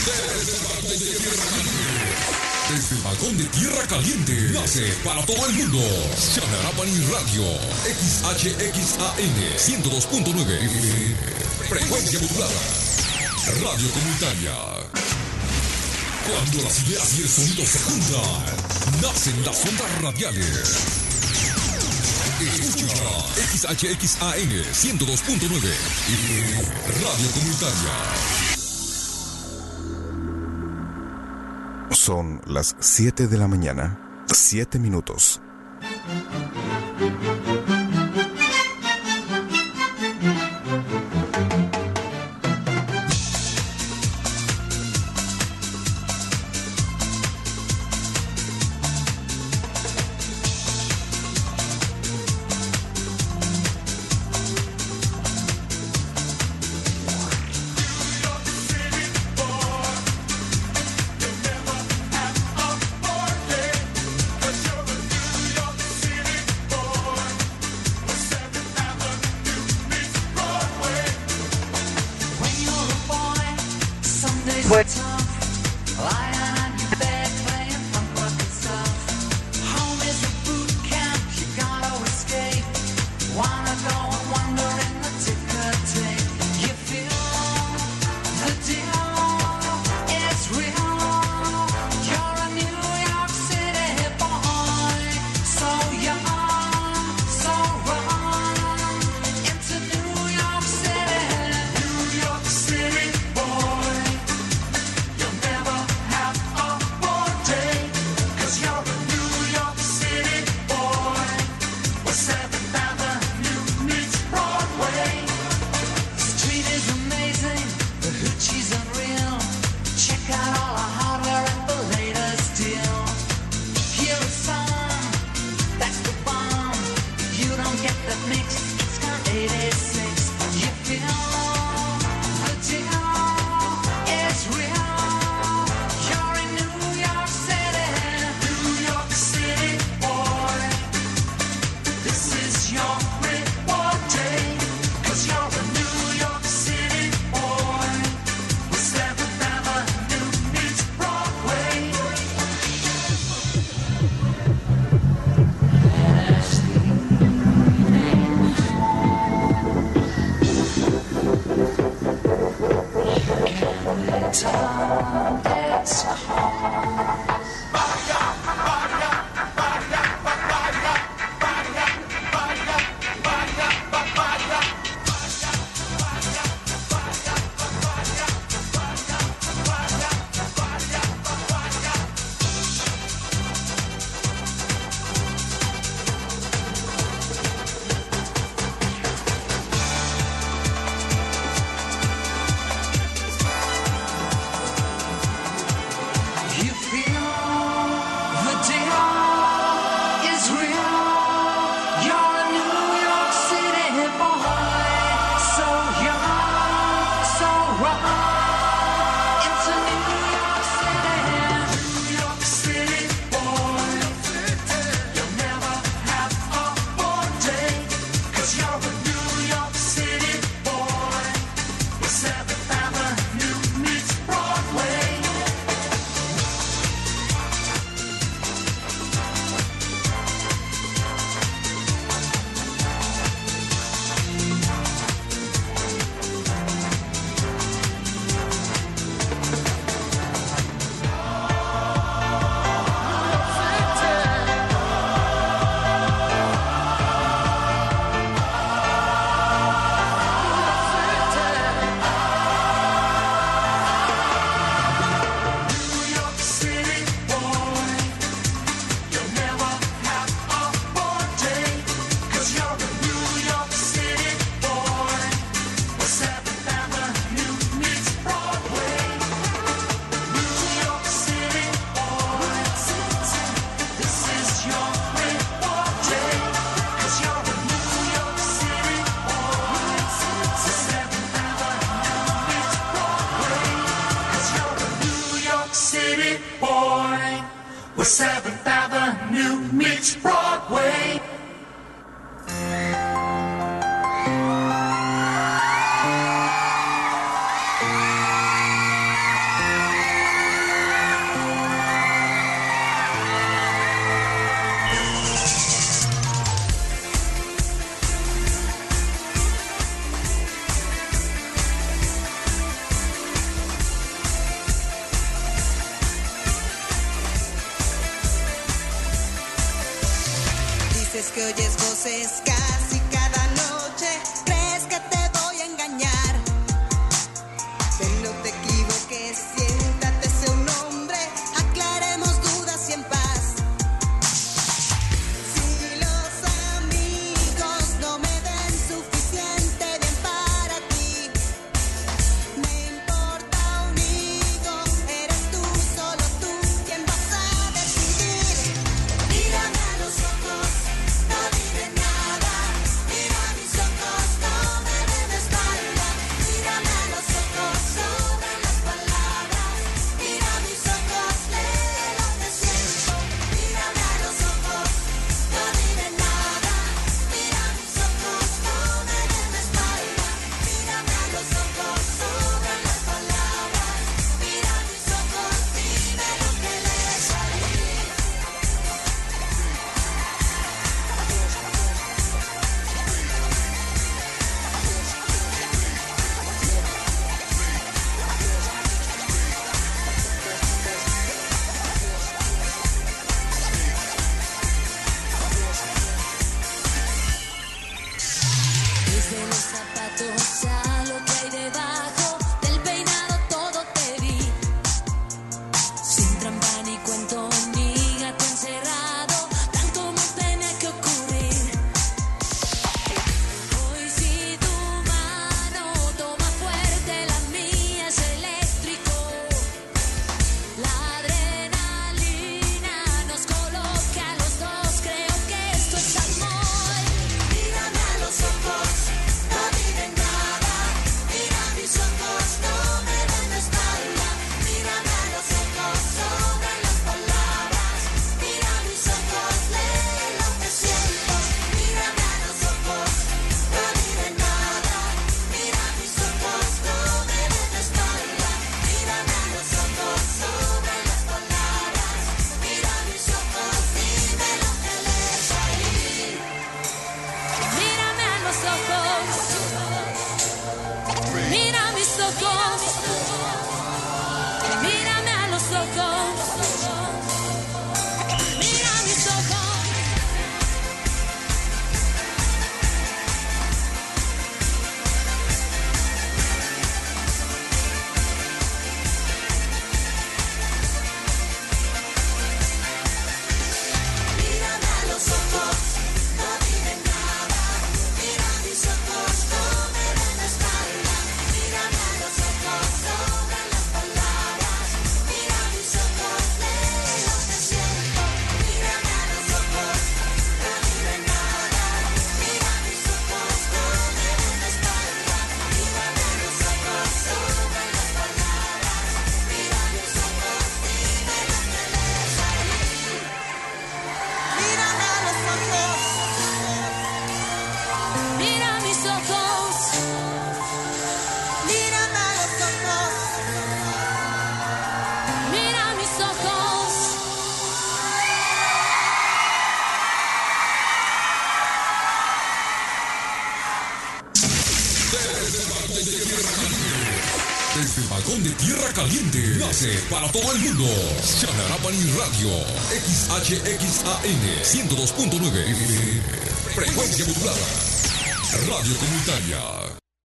Desde el balcón de Tierra Caliente nace para todo el mundo Xanarapani Radio XHXAN 102.9 frecuencia modulada, radio comunitaria. Cuando las ideas y el sonido se juntan, nacen las ondas radiales. Escucha XHXAN 102.9 radio comunitaria. Son las 7 de la mañana, 7 minutos. where 7th Avenue meets Broadway. que oyes voces casi cada noche, crees que te voy a engañar. Pero no te equivoques, siéntate, sé un hombre, aclaremos dudas y en paz. Si los amigos no me den suficiente bien para ti, me importa un higo, eres tú, solo tú, quien vas a decidir. Mírame a los ojos, no diré nada. Mira mis ojos, no me den espalda. Mírame a los ojos, sobran las palabras. Mira mis ojos, lee lo que siento. Mírame a los ojos, no diré nada. Mira mis ojos, no me den espalda. Mírame a los ojos, sobran las palabras. Mira mis ojos, dime lo que lees ahí. Desde los zapatos a lo que hay debajo del peinado todo te vi, sin trampa ni cuento ni gato encerrado, tal como tenía que ocurrir. Hoy si tu mano toma fuerte, la mía es eléctrico. La adrenalina nos coloca a los dos, creo que esto es amor. Mírame a los ojos, no diré nada. Mira mis ojos, no me den espalda. Mírame a los ojos, sobran las palabras. Mira mis ojos, lee lo que siento. Mírame a los ojos, no diré nada. Mira mis ojos, no me den espalda. Mírame a los ojos, sobran las palabras. Mira mis ojos, dime lo que lees ahí. Mírame a los ojos, mira mis ojos, mírame a los ojos, mira mis ojos. Mírame a los ojos, no diré nada. Mira mis ojos, no me den espalda. Mírame a los ojos, sobran las palabras. Mira mis ojos, lee lo que siento. Mírame a los ojos, no diré nada. Mira mis ojos, no me den espalda. Mírame a los ojos, sobran las palabras. Mira mis ojos, dime lo que lees ahí. Mírame a los ojos, mira mis ojos, mírame a los ojos, mira mis ojos. Desde el balcón de Tierra Caliente nace para todo el mundo Chanarapani Radio XHXAN 102.9 frecuencia modulada, radio comunitaria.